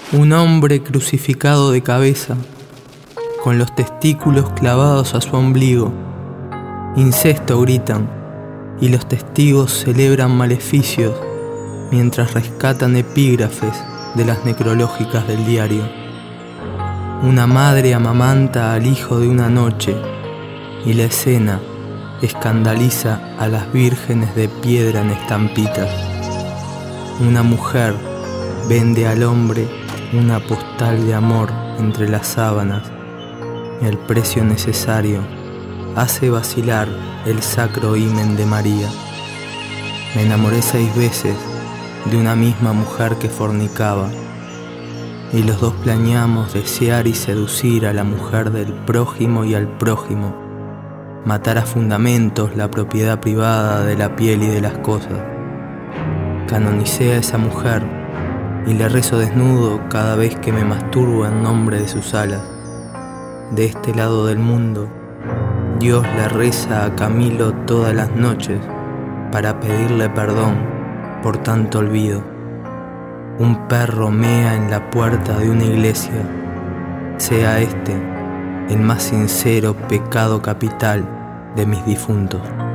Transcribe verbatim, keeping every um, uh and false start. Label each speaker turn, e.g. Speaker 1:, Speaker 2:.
Speaker 1: Un hombre crucificado de cabeza, con los testículos clavados a su ombligo. Incesto gritan, y los testigos celebran maleficios mientras rescatan epígrafes de las necrológicas del diario. Una madre amamanta al hijo de una noche, y la escena escandaliza a las vírgenes de piedra en estampitas. Una mujer vende al hombre una postal de amor entre las sábanas, y el precio necesario hace vacilar el sacro himen de María. Me enamoré seis veces de una misma mujer que fornicaba, y los dos planeamos desear y seducir a la mujer del prójimo y al prójimo, matar a fundamentos la propiedad privada de la piel y de las cosas. Canonicé a esa mujer y le rezo desnudo cada vez que me masturbo en nombre de sus alas. De este lado del mundo, Dios le reza a Camilo todas las noches para pedirle perdón por tanto olvido. Un perro mea en la puerta de una iglesia, sea este el más sincero pecado capital de mis difuntos.